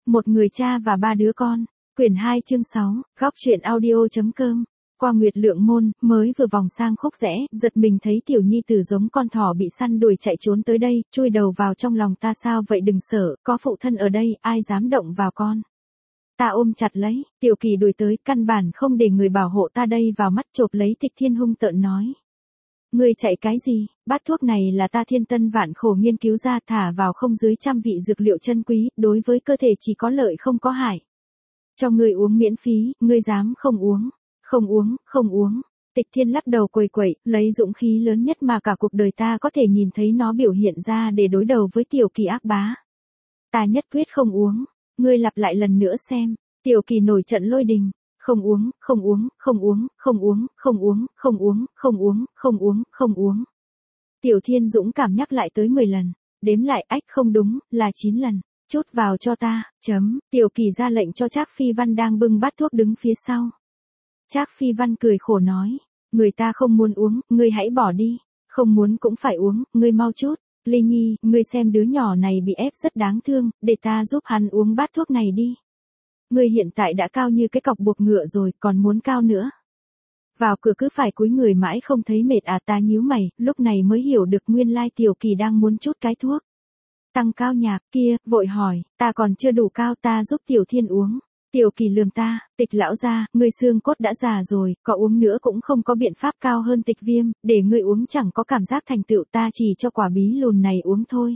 Một người cha và ba đứa con. Quyển 2 chương 6, góc truyện audio.com. Qua Nguyệt Lượng Môn, mới vừa vòng sang khúc rẽ, giật mình thấy tiểu nhi tử giống con thỏ bị săn đuổi chạy trốn tới đây, chui đầu vào trong lòng ta. Sao vậy? Đừng sợ, có phụ thân ở đây, ai dám động vào con. Ta ôm chặt lấy, Tiểu Kỳ đuổi tới, căn bản không để người bảo hộ ta đây vào mắt. Chộp lấy Tịch Thiên hung tợn nói. Ngươi chạy cái gì? Bát thuốc này là ta thiên tân vạn khổ nghiên cứu ra, thả vào không dưới 100 vị dược liệu chân quý, đối với cơ thể chỉ có lợi không có hại. Cho ngươi uống miễn phí, ngươi dám không uống? Không uống, không uống. Tịch Thiên lắc đầu quẩy quẩy, lấy dũng khí lớn nhất mà cả cuộc đời ta có thể nhìn thấy nó biểu hiện ra để đối đầu với Tiểu Kỳ ác bá. Ta nhất quyết không uống. Ngươi lặp lại lần nữa xem. Tiểu Kỳ nổi trận lôi đình. Không uống, không uống, không uống, không uống, không uống, không uống, không uống, không uống, không uống. Tiểu Thiên dũng cảm nhắc lại tới 10 lần. Đếm lại, ách không đúng, là 9 lần. Chút vào cho ta, chấm. Tiểu Kỳ ra lệnh cho Trác Phi Văn đang bưng bát thuốc đứng phía sau. Trác Phi Văn cười khổ nói. Người ta không muốn uống, ngươi hãy bỏ đi. Không muốn cũng phải uống, ngươi mau chút. Lê Nhi, ngươi xem đứa nhỏ này bị ép rất đáng thương, để ta giúp hắn uống bát thuốc này đi. Ngươi hiện tại đã cao như cái cọc buộc ngựa rồi, còn muốn cao nữa. Vào cửa cứ phải cúi người mãi không thấy mệt à? Ta nhíu mày, lúc này mới hiểu được nguyên lai Tiểu Kỳ đang muốn chút cái thuốc tăng cao nhạc kia, vội hỏi, ta còn chưa đủ cao, ta giúp Tiểu Thiên uống. Tiểu Kỳ lườm ta, Tịch lão gia, ngươi xương cốt đã già rồi, có uống nữa cũng không có biện pháp cao hơn Tịch Viêm, để ngươi uống chẳng có cảm giác thành tựu, ta chỉ cho quả bí lùn này uống thôi.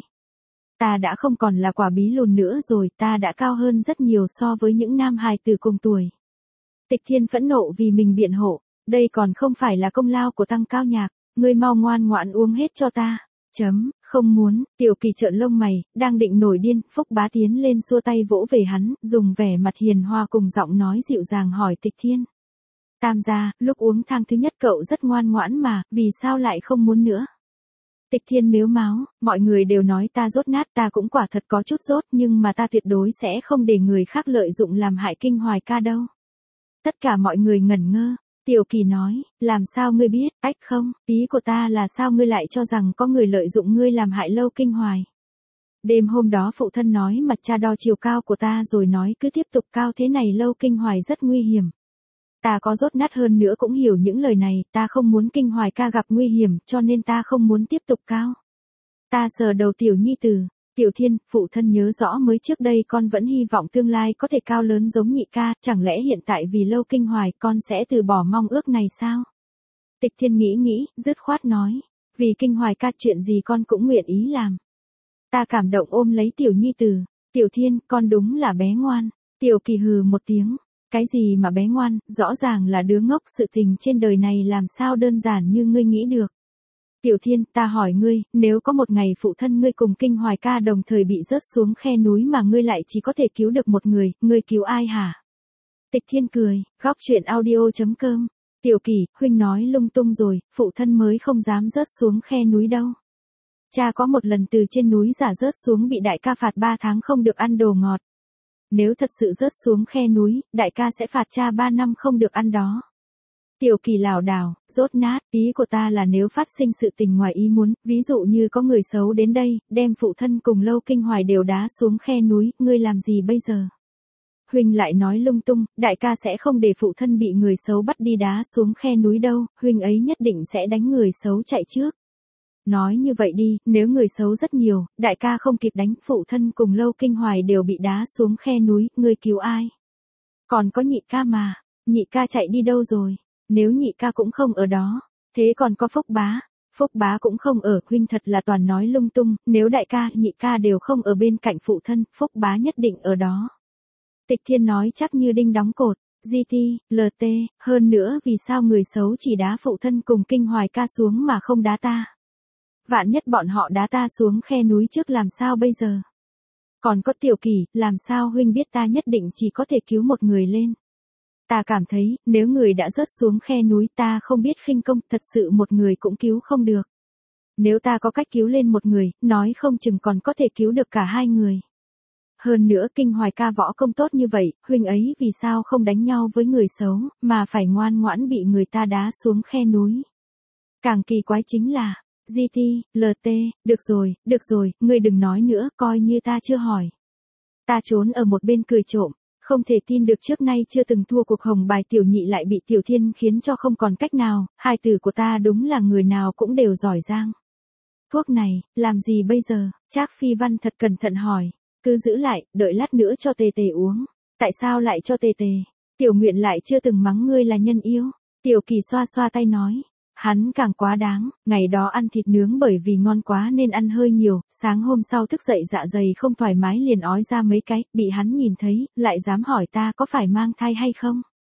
Ta đã không còn là quả bí lùn nữa rồi, ta đã cao hơn rất nhiều so với những nam hài tử cùng tuổi. Tịch Thiên phẫn nộ vì mình biện hộ, đây còn không phải là công lao của tăng cao nhạc, ngươi mau ngoan ngoãn uống hết cho ta. Chấm, không muốn. Tiểu Kỳ trợn lông mày, đang định nổi điên, Phúc Bá tiến lên xua tay vỗ về hắn, dùng vẻ mặt hiền hòa cùng giọng nói dịu dàng hỏi Tịch Thiên. Tam gia, lúc uống thang thứ nhất cậu rất ngoan ngoãn mà, vì sao lại không muốn nữa? Tịch Thiên mếu máo, mọi người đều nói ta dốt nát, ta cũng quả thật có chút dốt, nhưng mà ta tuyệt đối sẽ không để người khác lợi dụng làm hại Kinh Hoài ca đâu. Tất cả mọi người ngẩn ngơ. Tiểu Kỳ nói, làm sao ngươi biết? Ách không, ý của ta là sao ngươi lại cho rằng có người lợi dụng ngươi làm hại Lâu Kinh Hoài. Đêm hôm đó phụ thân nói mặt cha đo chiều cao của ta rồi nói cứ tiếp tục cao thế này Lâu Kinh Hoài rất nguy hiểm. Ta có dốt nát hơn nữa cũng hiểu những lời này, ta không muốn Kinh Hoài ca gặp nguy hiểm, cho nên ta không muốn tiếp tục cao. Ta sờ đầu tiểu nhi tử. Tiểu Thiên, phụ thân nhớ rõ mới trước đây con vẫn hy vọng tương lai có thể cao lớn giống nhị ca, chẳng lẽ hiện tại vì Lâu Kinh Hoài con sẽ từ bỏ mong ước này sao? Tịch Thiên nghĩ, dứt khoát nói, vì Kinh Hoài ca chuyện gì con cũng nguyện ý làm. Ta cảm động ôm lấy tiểu nhi tử. Tiểu Thiên, con đúng là bé ngoan. Tiểu Kỳ hừ một tiếng. Cái gì mà bé ngoan, rõ ràng là đứa ngốc, sự tình trên đời này làm sao đơn giản như ngươi nghĩ được. Tiểu Thiên, ta hỏi ngươi, nếu có một ngày phụ thân ngươi cùng Kinh Hoài ca đồng thời bị rớt xuống khe núi mà ngươi lại chỉ có thể cứu được một người, ngươi cứu ai hả? Tịch Thiên cười, góc truyện audio.com. Tiểu Kỳ, huynh nói lung tung rồi, phụ thân mới không dám rớt xuống khe núi đâu. Cha có một lần từ trên núi giả rớt xuống bị đại ca phạt 3 tháng không được ăn đồ ngọt. Nếu thật sự rớt xuống khe núi, đại ca sẽ phạt cha 3 năm không được ăn đó. Tiểu Kỳ lảo đảo, dốt nát, ý của ta là nếu phát sinh sự tình ngoài ý muốn, ví dụ như có người xấu đến đây, đem phụ thân cùng Lâu Kinh Hoài đều đá xuống khe núi, ngươi làm gì bây giờ? Huynh lại nói lung tung, đại ca sẽ không để phụ thân bị người xấu bắt đi đá xuống khe núi đâu, huynh ấy nhất định sẽ đánh người xấu chạy trước. Nói như vậy đi, nếu người xấu rất nhiều, đại ca không kịp đánh, phụ thân cùng Lâu Kinh Hoài đều bị đá xuống khe núi, ngươi cứu ai? Còn có nhị ca mà, nhị ca chạy đi đâu rồi? Nếu nhị ca cũng không ở đó, thế còn có Phúc Bá? Phúc Bá cũng không ở, huynh thật là toàn nói lung tung, nếu đại ca, nhị ca đều không ở bên cạnh phụ thân, Phúc Bá nhất định ở đó. Tịch Thiên nói chắc như đinh đóng cột, GT, LT, hơn nữa vì sao người xấu chỉ đá phụ thân cùng Kinh Hoài ca xuống mà không đá ta? Vạn nhất bọn họ đá ta xuống khe núi trước làm sao bây giờ? Còn có Tiểu Kỳ, làm sao huynh biết ta nhất định chỉ có thể cứu một người lên? Ta cảm thấy, nếu người đã rớt xuống khe núi ta không biết khinh công, thật sự một người cũng cứu không được. Nếu ta có cách cứu lên một người, nói không chừng còn có thể cứu được cả 2 người. Hơn nữa Kinh Hoài ca võ công tốt như vậy, huynh ấy vì sao không đánh nhau với người xấu, mà phải ngoan ngoãn bị người ta đá xuống khe núi. Càng kỳ quái chính là, GT, LT, được rồi, ngươi đừng nói nữa, coi như ta chưa hỏi. Ta trốn ở một bên cười trộm, không thể tin được trước nay chưa từng thua cuộc hồng bài tiểu nhị lại bị Tiểu Thiên khiến cho không còn cách nào, hai từ của ta đúng là người nào cũng đều giỏi giang. Thuốc này, làm gì bây giờ? Trác Phi Văn thật cẩn thận hỏi. Cứ giữ lại, đợi lát nữa cho Tề Tề uống. Tại sao lại cho Tề Tề? Tiểu Nguyện lại chưa từng mắng ngươi là nhân yêu. Tiểu Kỳ xoa xoa tay nói. Hắn càng quá đáng, ngày đó ăn thịt nướng bởi vì ngon quá nên ăn hơi nhiều, sáng hôm sau thức dậy dạ dày không thoải mái liền ói ra mấy cái, bị hắn nhìn thấy, lại dám hỏi ta có phải mang thai hay không.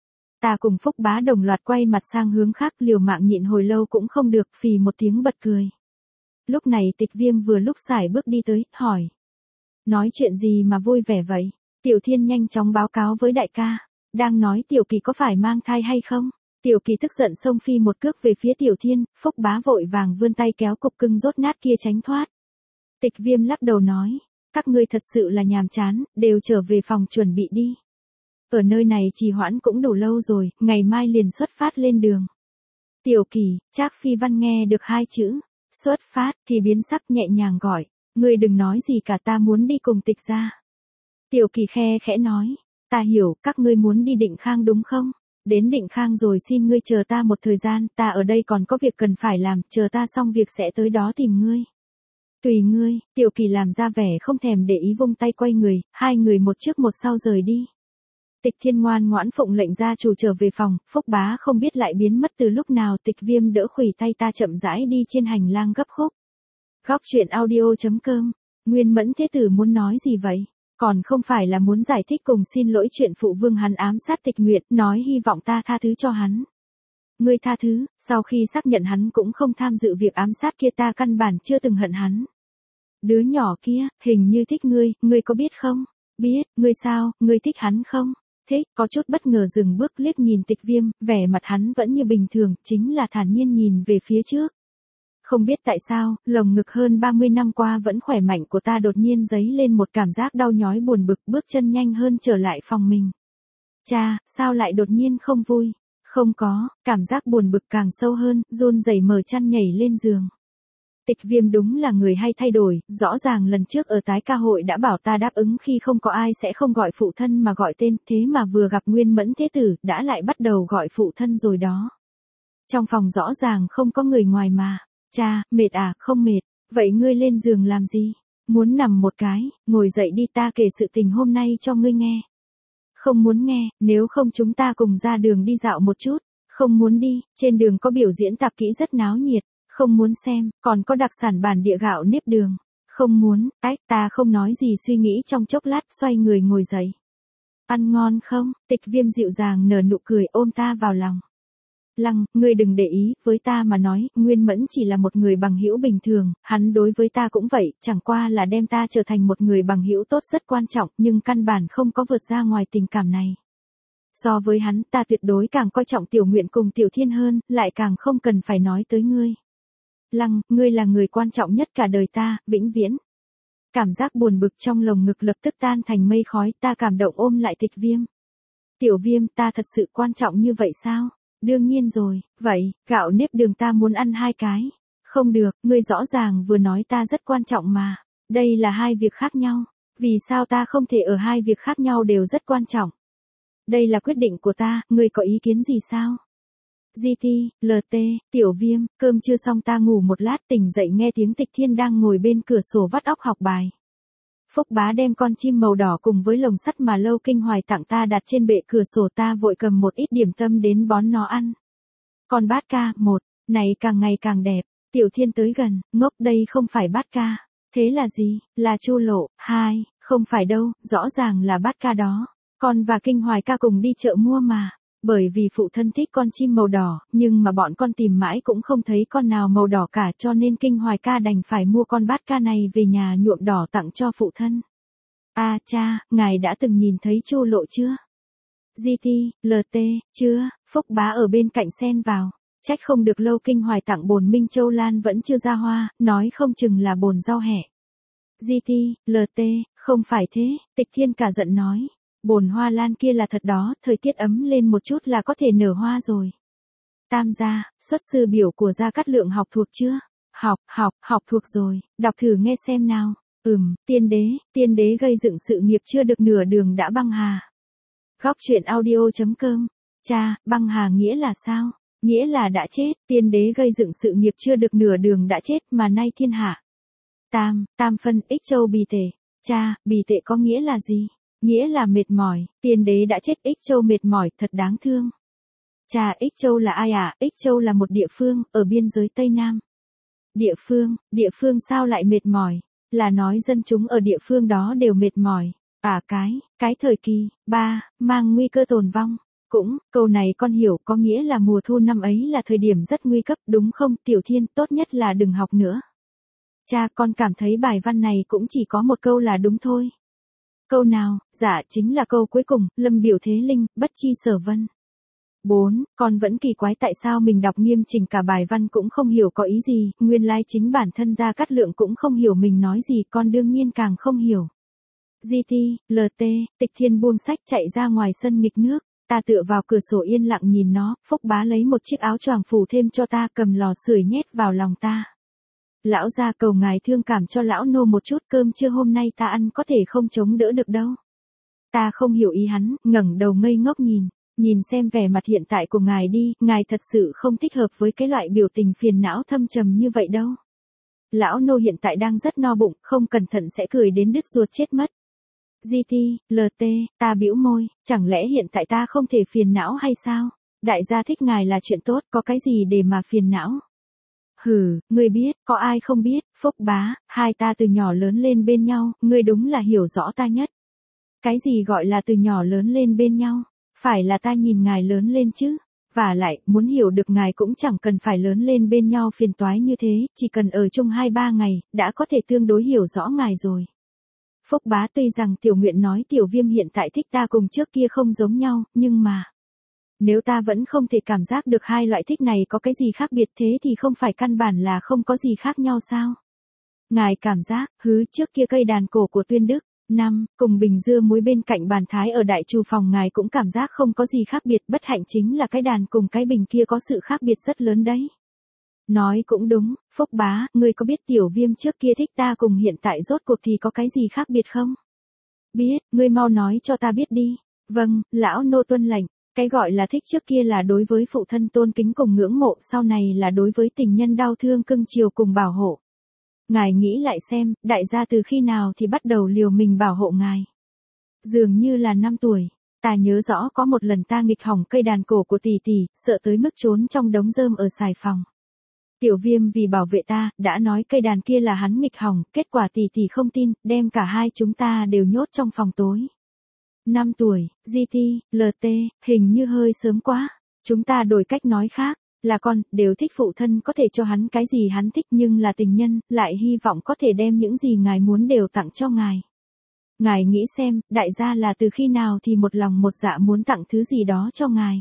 Ta cùng Phúc Bá đồng loạt quay mặt sang hướng khác, liều mạng nhịn hồi lâu cũng không được, phì một tiếng bật cười. Lúc này Tịch Viêm vừa lúc sải bước đi tới, hỏi. Nói chuyện gì mà vui vẻ vậy? Tiểu Thiên nhanh chóng báo cáo với đại ca. Đang nói Tiểu Kỳ có phải mang thai hay không? Tiểu Kỳ tức giận xông phi một cước về phía Tiểu Thiên, Phúc Bá vội vàng vươn tay kéo cục cưng rốt nát kia tránh thoát. Tịch Viêm lắc đầu nói. Các ngươi thật sự là nhàm chán, đều trở về phòng chuẩn bị đi. Ở nơi này trì hoãn cũng đủ lâu rồi, ngày mai liền xuất phát lên đường. Tiểu Kỳ, Trác Phi Văn nghe được hai chữ. Xuất phát thì biến sắc nhẹ nhàng gọi. Ngươi đừng nói gì cả, ta muốn đi cùng Tịch gia. Tiểu Kỳ khe khẽ nói. Ta hiểu, các ngươi muốn đi Định Khang đúng không? Đến Định Khang rồi xin ngươi chờ ta một thời gian, ta ở đây còn có việc cần phải làm, chờ ta xong việc sẽ tới đó tìm ngươi. Tùy ngươi, Tiểu Kỳ làm ra vẻ không thèm để ý vung tay quay người, hai người một trước một sau rời đi. Tịch Thiên ngoan ngoãn phụng lệnh gia chủ trở về phòng, Phúc Bá không biết lại biến mất từ lúc nào. Tịch Viêm đỡ khuỷu tay ta chậm rãi đi trên hành lang gấp khúc. Góc truyện audio.com. Nguyên Mẫn Thế Tử muốn nói gì vậy? Còn không phải là muốn giải thích cùng xin lỗi chuyện phụ vương hắn ám sát Tịch Nguyệt, nói hy vọng ta tha thứ cho hắn. Ngươi tha thứ? Sau khi xác nhận hắn cũng không tham dự việc ám sát kia, ta căn bản chưa từng hận hắn. Đứa nhỏ kia, hình như thích ngươi có biết không? Biết, ngươi sao, ngươi thích hắn không? Thích, có chút bất ngờ dừng bước liếc nhìn Tịch Viêm, vẻ mặt hắn vẫn như bình thường, chính là thản nhiên nhìn về phía trước. Không biết tại sao, lồng ngực hơn 30 năm qua vẫn khỏe mạnh của ta đột nhiên dấy lên một cảm giác đau nhói buồn bực, bước chân nhanh hơn trở lại phòng mình. Cha, sao lại đột nhiên không vui? Không có, cảm giác buồn bực càng sâu hơn, run rẩy mở chăn nhảy lên giường. Tịch Viêm đúng là người hay thay đổi, rõ ràng lần trước ở tái ca hội đã bảo ta đáp ứng khi không có ai sẽ không gọi phụ thân mà gọi tên, thế mà vừa gặp Nguyên Mẫn Thế Tử, đã lại bắt đầu gọi phụ thân rồi đó. Trong phòng rõ ràng không có người ngoài mà. Cha, mệt à? Không mệt. Vậy ngươi lên giường làm gì? Muốn nằm một cái, ngồi dậy đi, ta kể sự tình hôm nay cho ngươi nghe. Không muốn nghe, nếu không chúng ta cùng ra đường đi dạo một chút. Không muốn đi, trên đường có biểu diễn tạp kỹ rất náo nhiệt. Không muốn xem, còn có đặc sản bản địa gạo nếp đường. Không muốn, ta không nói gì, suy nghĩ trong chốc lát xoay người ngồi dậy. Ăn ngon không? Tịch Viêm dịu dàng nở nụ cười ôm ta vào lòng. Lăng, ngươi đừng để ý, với ta mà nói, Nguyên Mẫn chỉ là một người bằng hữu bình thường, hắn đối với ta cũng vậy, chẳng qua là đem ta trở thành một người bằng hữu tốt rất quan trọng, nhưng căn bản không có vượt ra ngoài tình cảm này. So với hắn, ta tuyệt đối càng coi trọng Tiểu Nguyện cùng Tiểu Thiên hơn, lại càng không cần phải nói tới ngươi. Lăng, ngươi là người quan trọng nhất cả đời ta, vĩnh viễn. Cảm giác buồn bực trong lồng ngực lập tức tan thành mây khói, ta cảm động ôm lại Tịch Viêm. Tiểu Viêm, ta thật sự quan trọng như vậy sao? Đương nhiên rồi, vậy, gạo nếp đường ta muốn ăn 2 cái. Không được, ngươi rõ ràng vừa nói ta rất quan trọng mà. Đây là 2 việc khác nhau. Vì sao ta không thể ở 2 việc khác nhau đều rất quan trọng? Đây là quyết định của ta, ngươi có ý kiến gì sao? GT, LT, Tiểu Viêm, cơm chưa xong ta ngủ một lát, tỉnh dậy nghe tiếng Tịch Thiên đang ngồi bên cửa sổ vắt óc học bài. Phúc Bá đem con chim màu đỏ cùng với lồng sắt mà Lâu Kinh Hoài tặng ta đặt trên bệ cửa sổ, ta vội cầm một ít điểm tâm đến bón nó ăn. Con bát ca, 1, này càng ngày càng đẹp. Tiểu Thiên tới gần, ngốc, đây không phải bát ca. Thế là gì? Là chu lộ. 2, không phải đâu, rõ ràng là bát ca đó. Con và Kinh Hoài ca cùng đi chợ mua mà. Bởi vì phụ thân thích con chim màu đỏ, nhưng mà bọn con tìm mãi cũng không thấy con nào màu đỏ cả, cho nên Kinh Hoài ca đành phải mua con bát ca này về nhà nhuộm đỏ tặng cho phụ thân. À cha, ngài đã từng nhìn thấy chu lộ chưa? GT, LT, chưa, Phúc Bá ở bên cạnh xen vào. Trách không được Lâu Kinh Hoài tặng bồn Minh Châu Lan vẫn chưa ra hoa, nói không chừng là bồn rau hẹ. GT, LT, không phải thế, Tịch Thiên cả giận nói. Bồn hoa lan kia là thật đó, thời tiết ấm lên một chút là có thể nở hoa rồi. Tam gia, xuất sư biểu của Gia Cát Lượng học thuộc chưa? Học thuộc rồi, đọc thử nghe xem nào. Tiên đế gây dựng sự nghiệp chưa được nửa đường đã băng hà. Góc truyện audio.com. Cha, băng hà nghĩa là sao? Nghĩa là đã chết, tiên đế gây dựng sự nghiệp chưa được nửa đường đã chết mà nay thiên hạ. Tam phân ích châu bì tể. Cha, bì tệ có nghĩa là gì? Nghĩa là mệt mỏi, tiên đế đã chết, ích châu mệt mỏi, thật đáng thương. Cha, ích châu là ai à? Ích châu là một địa phương, ở biên giới Tây Nam. Địa phương sao lại mệt mỏi? Là nói dân chúng ở địa phương đó đều mệt mỏi. Cái thời kỳ, mang nguy cơ tồn vong. Cũng, câu này con hiểu có nghĩa là mùa thu năm ấy là thời điểm rất nguy cấp đúng không? Tiểu Thiên, tốt nhất là đừng học nữa. Cha, con cảm thấy bài văn này cũng chỉ có một câu là đúng thôi. Câu nào? Dạ, chính là câu cuối cùng, lâm biểu thế linh, bất chi sở vân. 4. Con vẫn kỳ quái tại sao mình đọc nghiêm chỉnh cả bài văn cũng không hiểu có ý gì, nguyên lai chính bản thân Gia Cát Lượng cũng không hiểu mình nói gì, con đương nhiên càng không hiểu. LT, Tịch Thiên buông sách chạy ra ngoài sân nghịch nước, ta tựa vào cửa sổ yên lặng nhìn nó, Phúc Bá lấy một chiếc áo choàng phủ thêm cho ta, cầm lò sưởi nhét vào lòng ta. Lão gia cầu ngài thương cảm cho lão nô một chút, cơm trưa hôm nay ta ăn có thể không chống đỡ được đâu. Ta không hiểu ý hắn, ngẩng đầu ngây ngốc nhìn xem vẻ mặt hiện tại của ngài đi, ngài thật sự không thích hợp với cái loại biểu tình phiền não thâm trầm như vậy đâu. Lão nô hiện tại đang rất no bụng, không cẩn thận sẽ cười đến đứt ruột chết mất. LT, ta bĩu môi, chẳng lẽ hiện tại ta không thể phiền não hay sao? Đại gia thích ngài là chuyện tốt, có cái gì để mà phiền não? Hừ, ngươi biết, có ai không biết, Phúc Bá, hai ta từ nhỏ lớn lên bên nhau, ngươi đúng là hiểu rõ ta nhất. Cái gì gọi là từ nhỏ lớn lên bên nhau? Phải là ta nhìn ngài lớn lên chứ. Và lại, muốn hiểu được ngài cũng chẳng cần phải lớn lên bên nhau phiền toái như thế, chỉ cần ở chung 2-3 ngày, đã có thể tương đối hiểu rõ ngài rồi. Phúc Bá, tuy rằng Tiểu Nguyện nói Tiểu Viêm hiện tại thích ta cùng trước kia không giống nhau, nhưng mà nếu ta vẫn không thể cảm giác được hai loại thích này có cái gì khác biệt thế thì không phải căn bản là không có gì khác nhau sao? Ngài cảm giác, trước kia cây đàn cổ của Tuyên Đức, cùng bình dưa muối bên cạnh bàn thái ở đại chu phòng ngài cũng cảm giác không có gì khác biệt, bất hạnh chính là cái đàn cùng cái bình kia có sự khác biệt rất lớn đấy. Nói cũng đúng, Phúc Bá, ngươi có biết Tiểu Viêm trước kia thích ta cùng hiện tại rốt cuộc thì có cái gì khác biệt không? Biết, ngươi mau nói cho ta biết đi. Vâng, lão nô tuân lệnh. Cái gọi là thích trước kia là đối với phụ thân tôn kính cùng ngưỡng mộ, sau này là đối với tình nhân đau thương cưng chiều cùng bảo hộ. Ngài nghĩ lại xem, đại gia từ khi nào thì bắt đầu liều mình bảo hộ ngài? Dường như là 5 tuổi. Ta nhớ rõ có một lần ta nghịch hỏng cây đàn cổ của tỷ tỷ, sợ tới mức trốn trong đống rơm ở xài phòng. Tiểu Viêm vì bảo vệ ta, đã nói cây đàn kia là hắn nghịch hỏng, kết quả tỷ tỷ không tin, đem cả hai chúng ta đều nhốt trong phòng tối. 5 tuổi, LT, hình như hơi sớm quá. Chúng ta đổi cách nói khác, là con, đều thích phụ thân có thể cho hắn cái gì hắn thích nhưng là tình nhân, lại hy vọng có thể đem những gì ngài muốn đều tặng cho ngài. Ngài nghĩ xem, đại gia là từ khi nào thì một lòng một dạ muốn tặng thứ gì đó cho ngài.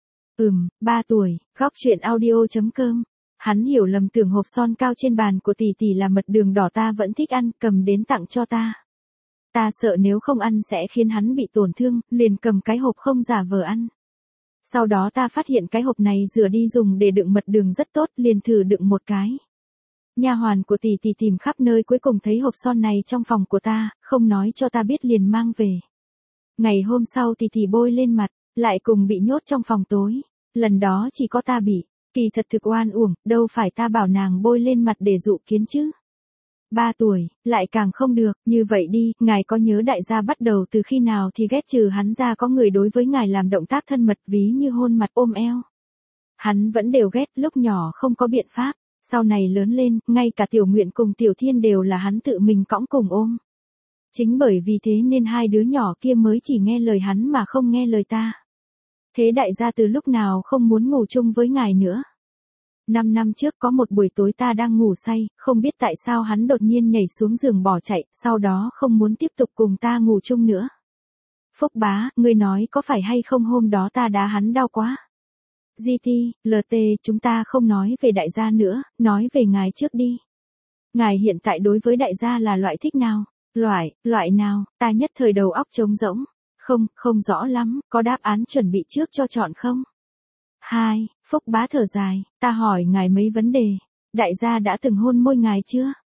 3 tuổi, góc truyện audio.com. Hắn hiểu lầm tưởng hộp son cao trên bàn của tỷ tỷ là mật đường đỏ ta vẫn thích ăn, cầm đến tặng cho ta. Ta sợ nếu không ăn sẽ khiến hắn bị tổn thương, liền cầm cái hộp không giả vờ ăn. Sau đó ta phát hiện cái hộp này rửa đi dùng để đựng mật đường rất tốt, liền thử đựng một cái. Nha hoàn của tỷ tỷ tìm khắp nơi cuối cùng thấy hộp son này trong phòng của ta, không nói cho ta biết liền mang về. Ngày hôm sau tỷ tỷ bôi lên mặt, lại cùng bị nhốt trong phòng tối. Lần đó chỉ có ta bị, kỳ thật thực oan uổng, đâu phải ta bảo nàng bôi lên mặt để dụ kiến chứ. 3 tuổi, lại càng không được, như vậy đi, ngài có nhớ đại gia bắt đầu từ khi nào thì ghét trừ hắn ra có người đối với ngài làm động tác thân mật ví như hôn mặt ôm eo. Hắn vẫn đều ghét, lúc nhỏ không có biện pháp, sau này lớn lên, ngay cả Tiểu Nguyện cùng Tiểu Thiên đều là hắn tự mình cõng cùng ôm. Chính bởi vì thế nên hai đứa nhỏ kia mới chỉ nghe lời hắn mà không nghe lời ta. Thế đại gia từ lúc nào không muốn ngủ chung với ngài nữa? 5 năm trước có một buổi tối ta đang ngủ say, không biết tại sao hắn đột nhiên nhảy xuống giường bỏ chạy, sau đó không muốn tiếp tục cùng ta ngủ chung nữa. Phúc Bá, ngươi nói có phải hay không hôm đó ta đá hắn đau quá? LT, chúng ta không nói về đại gia nữa, nói về ngài trước đi. Ngài hiện tại đối với đại gia là loại thích nào? Loại nào? Ta nhất thời đầu óc trống rỗng. Không rõ lắm, có đáp án chuẩn bị trước cho chọn không? 2. Phúc Bá thở dài, ta hỏi ngài mấy vấn đề. Đại gia đã từng hôn môi ngài chưa?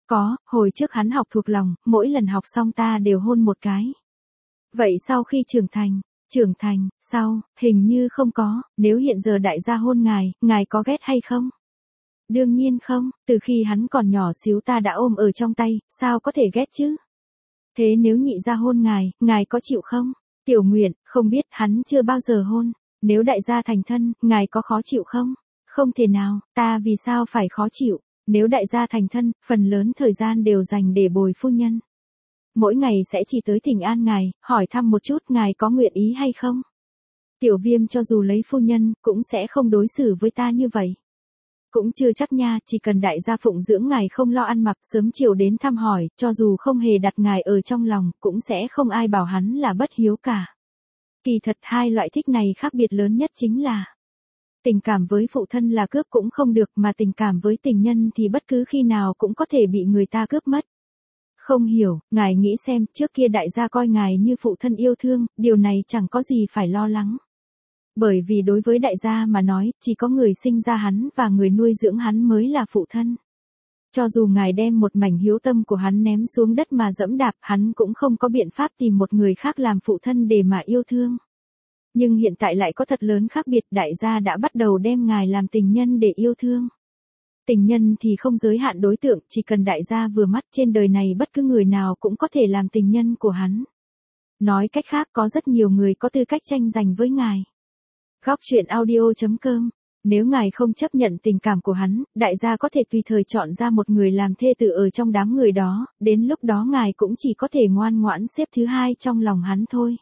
Có, hồi trước hắn học thuộc lòng, mỗi lần học xong ta đều hôn một cái. Vậy sau khi trưởng thành, sau, hình như không có, nếu hiện giờ đại gia hôn ngài có ghét hay không? Đương nhiên không, từ khi hắn còn nhỏ xíu ta đã ôm ở trong tay, sao có thể ghét chứ? Thế nếu nhị gia hôn ngài có chịu không? Tiểu Nguyện, không biết, hắn chưa bao giờ hôn. Nếu đại gia thành thân, ngài có khó chịu không? Không thể nào, ta vì sao phải khó chịu? Nếu đại gia thành thân, phần lớn thời gian đều dành để bồi phu nhân. Mỗi ngày sẽ chỉ tới thỉnh an ngài, hỏi thăm một chút ngài có nguyện ý hay không? Tiểu Viêm cho dù lấy phu nhân, cũng sẽ không đối xử với ta như vậy. Cũng chưa chắc nha, chỉ cần đại gia phụng dưỡng ngài không lo ăn mặc sớm chiều đến thăm hỏi, cho dù không hề đặt ngài ở trong lòng, cũng sẽ không ai bảo hắn là bất hiếu cả. Kỳ thật hai loại thích này khác biệt lớn nhất chính là tình cảm với phụ thân là cướp cũng không được, mà tình cảm với tình nhân thì bất cứ khi nào cũng có thể bị người ta cướp mất. Không hiểu, ngài nghĩ xem, trước kia đại gia coi ngài như phụ thân yêu thương, điều này chẳng có gì phải lo lắng. Bởi vì đối với đại gia mà nói, chỉ có người sinh ra hắn và người nuôi dưỡng hắn mới là phụ thân. Cho dù ngài đem một mảnh hiếu tâm của hắn ném xuống đất mà dẫm đạp, hắn cũng không có biện pháp tìm một người khác làm phụ thân để mà yêu thương. Nhưng hiện tại lại có thật lớn khác biệt, đại gia đã bắt đầu đem ngài làm tình nhân để yêu thương. Tình nhân thì không giới hạn đối tượng, chỉ cần đại gia vừa mắt, trên đời này bất cứ người nào cũng có thể làm tình nhân của hắn. Nói cách khác, có rất nhiều người có tư cách tranh giành với ngài. Góc truyện audio.com. Nếu ngài không chấp nhận tình cảm của hắn, đại gia có thể tùy thời chọn ra một người làm thê tử ở trong đám người đó, đến lúc đó ngài cũng chỉ có thể ngoan ngoãn xếp thứ hai trong lòng hắn thôi.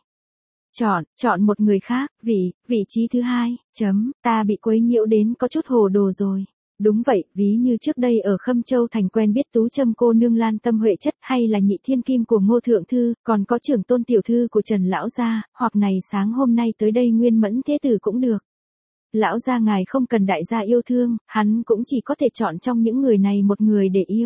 Chọn một người khác, vị trí thứ hai, ta bị quấy nhiễu đến có chút hồ đồ rồi. Đúng vậy, ví như trước đây ở Khâm Châu Thành quen biết Tú Trâm cô nương Lan Tâm Huệ Chất, hay là Nhị Thiên Kim của Ngô Thượng Thư, còn có Trưởng Tôn tiểu thư của Trần Lão Gia, hoặc này sáng hôm nay tới đây Nguyên Mẫn Thế Tử cũng được. Lão gia ngài không cần đại gia yêu thương, hắn cũng chỉ có thể chọn trong những người này một người để yêu.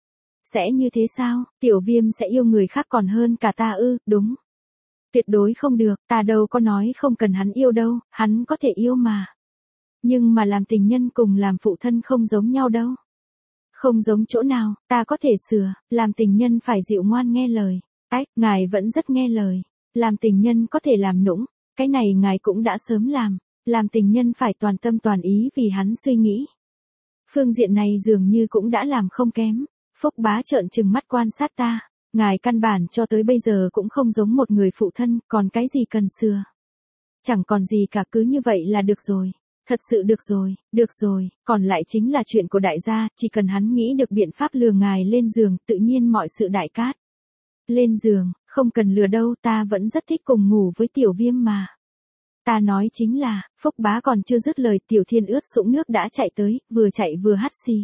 Sẽ như thế sao, Tiểu Viêm sẽ yêu người khác còn hơn cả ta ư? Đúng. Tuyệt đối không được, ta đâu có nói không cần hắn yêu đâu, hắn có thể yêu mà. Nhưng mà làm tình nhân cùng làm phụ thân không giống nhau đâu. Không giống chỗ nào, ta có thể sửa, làm tình nhân phải dịu ngoan nghe lời. Ngài vẫn rất nghe lời. Làm tình nhân có thể làm nũng, cái này ngài cũng đã sớm làm. Làm tình nhân phải toàn tâm toàn ý vì hắn suy nghĩ. Phương diện này dường như cũng đã làm không kém. Phúc Bá trợn trừng mắt quan sát ta. Ngài căn bản cho tới bây giờ cũng không giống một người phụ thân, còn cái gì cần sửa. Chẳng còn gì cả, cứ như vậy là được rồi. Thật sự được rồi, còn lại chính là chuyện của đại gia, chỉ cần hắn nghĩ được biện pháp lừa ngài lên giường, tự nhiên mọi sự đại cát. Lên giường, không cần lừa đâu, ta vẫn rất thích cùng ngủ với Tiểu Viêm mà. Ta nói chính là, Phúc Bá còn chưa dứt lời, Tiểu Thiên ướt sũng nước đã chạy tới, vừa chạy vừa hắt xì.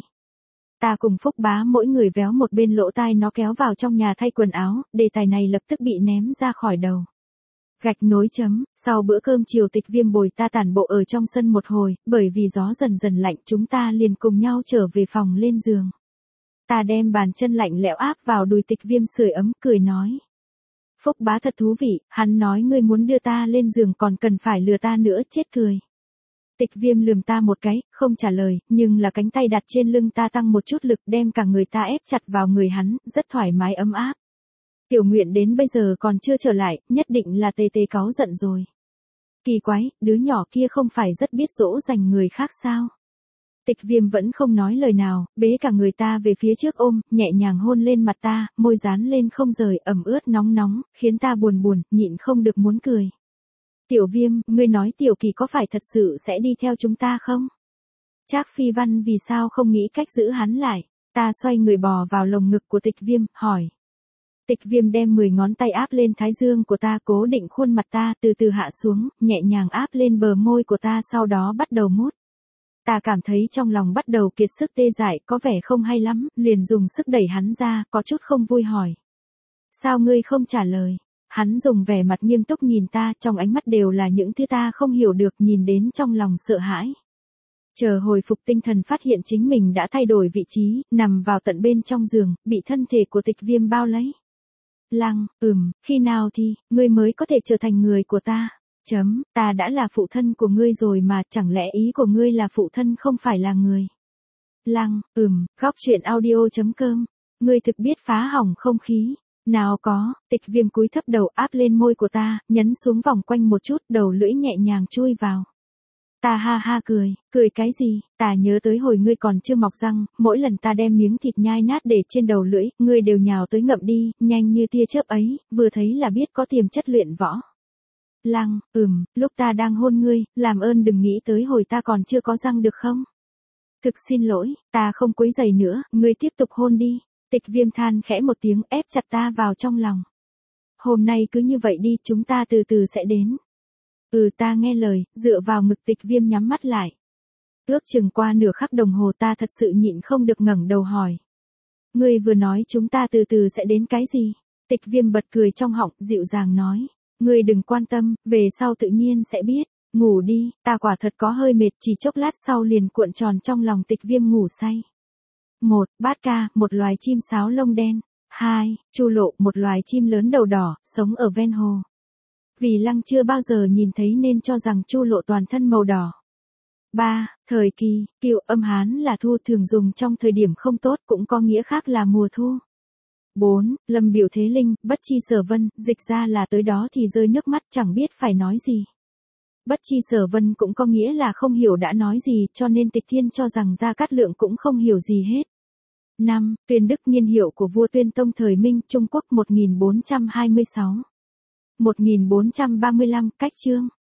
Ta cùng Phúc Bá mỗi người véo một bên lỗ tai nó kéo vào trong nhà thay quần áo, đề tài này lập tức bị ném ra khỏi đầu. Gạch nối chấm, sau bữa cơm chiều Tịch Viêm bồi ta tản bộ ở trong sân một hồi, bởi vì gió dần dần lạnh chúng ta liền cùng nhau trở về phòng lên giường. Ta đem bàn chân lạnh lẽo áp vào đùi Tịch Viêm sưởi ấm, cười nói. Phúc Bá thật thú vị, hắn nói ngươi muốn đưa ta lên giường còn cần phải lừa ta nữa, chết cười. Tịch Viêm lườm ta một cái, không trả lời, nhưng là cánh tay đặt trên lưng ta tăng một chút lực đem cả người ta ép chặt vào người hắn, rất thoải mái ấm áp. Tiểu Nguyện đến bây giờ còn chưa trở lại, nhất định là tê tê cáu giận rồi. Kỳ quái, đứa nhỏ kia không phải rất biết dỗ dành người khác sao? Tịch Viêm vẫn không nói lời nào, bế cả người ta về phía trước ôm, nhẹ nhàng hôn lên mặt ta, môi dán lên không rời, ẩm ướt nóng nóng, khiến ta buồn, nhịn không được muốn cười. Tiểu Viêm, ngươi nói Tiểu Kỳ có phải thật sự sẽ đi theo chúng ta không? Trác Phi Văn vì sao không nghĩ cách giữ hắn lại? Ta xoay người bò vào lồng ngực của Tịch Viêm, hỏi. Tịch Viêm đem 10 ngón tay áp lên thái dương của ta, cố định khuôn mặt ta, từ từ hạ xuống, nhẹ nhàng áp lên bờ môi của ta, sau đó bắt đầu mút. Ta cảm thấy trong lòng bắt đầu kiệt sức tê dại, có vẻ không hay lắm, liền dùng sức đẩy hắn ra, có chút không vui hỏi. Sao ngươi không trả lời? Hắn dùng vẻ mặt nghiêm túc nhìn ta, trong ánh mắt đều là những thứ ta không hiểu được, nhìn đến trong lòng sợ hãi. Chờ hồi phục tinh thần phát hiện chính mình đã thay đổi vị trí, nằm vào tận bên trong giường, bị thân thể của Tịch Viêm bao lấy. Khi nào thì, ngươi mới có thể trở thành người của ta? Ta đã là phụ thân của ngươi rồi mà, chẳng lẽ ý của ngươi là phụ thân không phải là người? Góc truyện audio.com Ngươi thực biết phá hỏng không khí. Nào có, Tịch Viêm cúi thấp đầu áp lên môi của ta, nhấn xuống vòng quanh một chút, đầu lưỡi nhẹ nhàng chui vào. Ta ha ha cười cái gì, ta nhớ tới hồi ngươi còn chưa mọc răng, mỗi lần ta đem miếng thịt nhai nát để trên đầu lưỡi, ngươi đều nhào tới ngậm đi, nhanh như tia chớp ấy, vừa thấy là biết có tiềm chất luyện võ. Lăng, lúc ta đang hôn ngươi, làm ơn đừng nghĩ tới hồi ta còn chưa có răng được không? Thực xin lỗi, ta không quấy rầy nữa, ngươi tiếp tục hôn đi. Tịch Viêm than khẽ một tiếng ép chặt ta vào trong lòng. Hôm nay cứ như vậy đi, chúng ta từ từ sẽ đến. Ta nghe lời, dựa vào ngực Tịch Viêm nhắm mắt lại. Ước chừng qua nửa khắc đồng hồ ta thật sự nhịn không được ngẩng đầu hỏi. Ngươi vừa nói chúng ta từ từ sẽ đến cái gì? Tịch Viêm bật cười trong họng, dịu dàng nói. Ngươi đừng quan tâm, về sau tự nhiên sẽ biết. Ngủ đi, ta quả thật có hơi mệt, chỉ chốc lát sau liền cuộn tròn trong lòng Tịch Viêm ngủ say. 1. Bát ca, một loài chim sáo lông đen. 2. Chu lộ, một loài chim lớn đầu đỏ, sống ở ven hồ. Vì Lăng chưa bao giờ nhìn thấy nên cho rằng chu lộ toàn thân màu đỏ. 3. Thời kỳ, kiều âm Hán là thu, thường dùng trong thời điểm không tốt, cũng có nghĩa khác là mùa thu. 4. Lâm biểu thế linh, bất chi sở vân, dịch ra là tới đó thì rơi nước mắt chẳng biết phải nói gì. Bất chi sở vân cũng có nghĩa là không hiểu đã nói gì, cho nên Tịch Thiên cho rằng Gia Cát Lượng cũng không hiểu gì hết. 5. Tuyên đức niên hiệu của vua Tuyên Tông thời Minh, Trung Quốc 1426. 1435, cách chương.